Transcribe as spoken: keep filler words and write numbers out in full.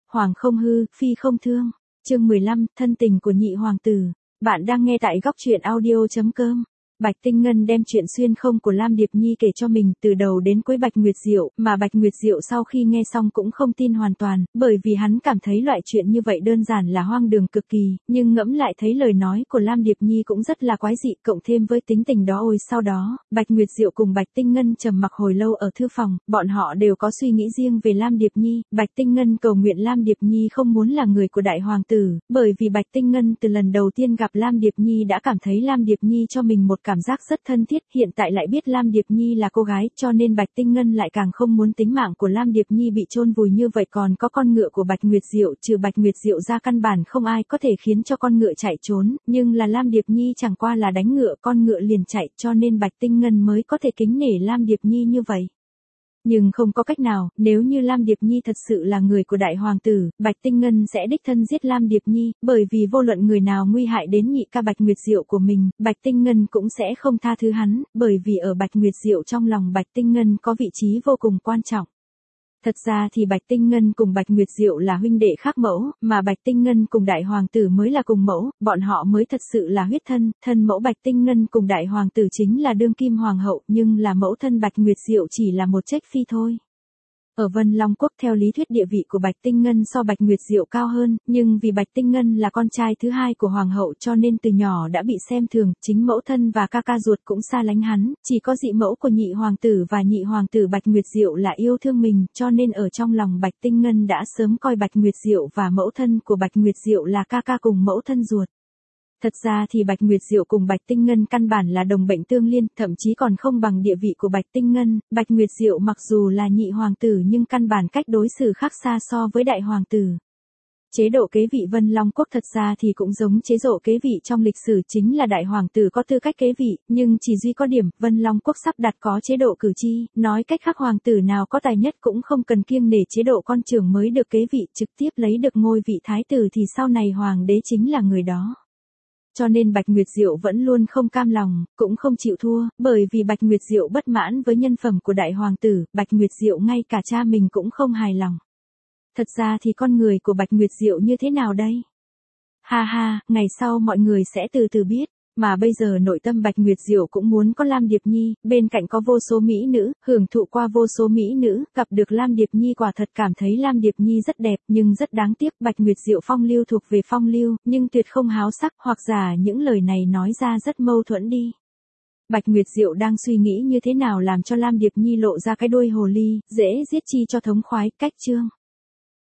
hoàng không hư, phi không thương. Chương mười lăm, thân tình của nhị hoàng tử. Bạn đang nghe tại góc truyện audio chấm com. Bạch Tinh Ngân đem chuyện xuyên không của Lam Điệp Nhi kể cho mình từ đầu đến cuối Bạch Nguyệt Diệu, mà Bạch Nguyệt Diệu sau khi nghe xong cũng không tin hoàn toàn, bởi vì hắn cảm thấy loại chuyện như vậy đơn giản là hoang đường cực kỳ, nhưng ngẫm lại thấy lời nói của Lam Điệp Nhi cũng rất là quái dị, cộng thêm với tính tình đó ôi sau đó, Bạch Nguyệt Diệu cùng Bạch Tinh Ngân trầm mặc hồi lâu ở thư phòng, bọn họ đều có suy nghĩ riêng về Lam Điệp Nhi. Bạch Tinh Ngân cầu nguyện Lam Điệp Nhi không muốn là người của đại hoàng tử, bởi vì Bạch Tinh Ngân từ lần đầu tiên gặp Lam Điệp Nhi đã cảm thấy Lam Điệp Nhi cho mình một cảm giác rất thân thiết, hiện tại lại biết Lam Điệp Nhi là cô gái, cho nên Bạch Tinh Ngân lại càng không muốn tính mạng của Lam Điệp Nhi bị chôn vùi như vậy. Còn có con ngựa của Bạch Nguyệt Diệu, trừ Bạch Nguyệt Diệu ra căn bản không ai có thể khiến cho con ngựa chạy trốn, nhưng là Lam Điệp Nhi chẳng qua là đánh ngựa con ngựa liền chạy, cho nên Bạch Tinh Ngân mới có thể kính nể Lam Điệp Nhi như vậy. Nhưng không có cách nào, nếu như Lam Điệp Nhi thật sự là người của đại hoàng tử, Bạch Tinh Ngân sẽ đích thân giết Lam Điệp Nhi, bởi vì vô luận người nào nguy hại đến nhị ca Bạch Nguyệt Diệu của mình, Bạch Tinh Ngân cũng sẽ không tha thứ hắn, bởi vì ở Bạch Nguyệt Diệu trong lòng Bạch Tinh Ngân có vị trí vô cùng quan trọng. Thật ra thì Bạch Tinh Ngân cùng Bạch Nguyệt Diệu là huynh đệ khác mẫu, mà Bạch Tinh Ngân cùng đại hoàng tử mới là cùng mẫu, bọn họ mới thật sự là huyết thân, thân mẫu Bạch Tinh Ngân cùng đại hoàng tử chính là đương kim hoàng hậu, nhưng là mẫu thân Bạch Nguyệt Diệu chỉ là một trách phi thôi. Ở Vân Long Quốc theo lý thuyết địa vị của Bạch Tinh Ngân so Bạch Nguyệt Diệu cao hơn, nhưng vì Bạch Tinh Ngân là con trai thứ hai của hoàng hậu cho nên từ nhỏ đã bị xem thường, chính mẫu thân và ca ca ruột cũng xa lánh hắn, chỉ có dị mẫu của nhị hoàng tử và nhị hoàng tử Bạch Nguyệt Diệu là yêu thương mình, cho nên ở trong lòng Bạch Tinh Ngân đã sớm coi Bạch Nguyệt Diệu và mẫu thân của Bạch Nguyệt Diệu là ca ca cùng mẫu thân ruột. Thật ra thì Bạch Nguyệt Diệu cùng Bạch Tinh Ngân căn bản là đồng bệnh tương liên, thậm chí còn không bằng địa vị của Bạch Tinh Ngân. Bạch Nguyệt Diệu mặc dù là nhị hoàng tử nhưng căn bản cách đối xử khác xa so với đại hoàng tử. Chế độ kế vị Vân Long Quốc thật ra thì cũng giống chế độ kế vị trong lịch sử, chính là đại hoàng tử có tư cách kế vị, nhưng chỉ duy có điểm, Vân Long Quốc sắp đặt có chế độ cử tri, nói cách khác hoàng tử nào có tài nhất cũng không cần kiêng nể chế độ con trưởng mới được kế vị, trực tiếp lấy được ngôi vị thái tử thì sau này hoàng đế chính là người đó. Cho nên Bạch Nguyệt Diệu vẫn luôn không cam lòng, cũng không chịu thua, bởi vì Bạch Nguyệt Diệu bất mãn với nhân phẩm của đại hoàng tử, Bạch Nguyệt Diệu ngay cả cha mình cũng không hài lòng. Thật ra thì con người của Bạch Nguyệt Diệu như thế nào đây? Ha ha, ngày sau mọi người sẽ từ từ biết. Mà bây giờ nội tâm Bạch Nguyệt Diệu cũng muốn có Lam Điệp Nhi, bên cạnh có vô số mỹ nữ, hưởng thụ qua vô số mỹ nữ, gặp được Lam Điệp Nhi quả thật cảm thấy Lam Điệp Nhi rất đẹp, nhưng rất đáng tiếc, Bạch Nguyệt Diệu phong lưu thuộc về phong lưu, nhưng tuyệt không háo sắc, hoặc giả những lời này nói ra rất mâu thuẫn đi. Bạch Nguyệt Diệu đang suy nghĩ như thế nào làm cho Lam Điệp Nhi lộ ra cái đuôi hồ ly, dễ giết chi cho thống khoái, cách chương.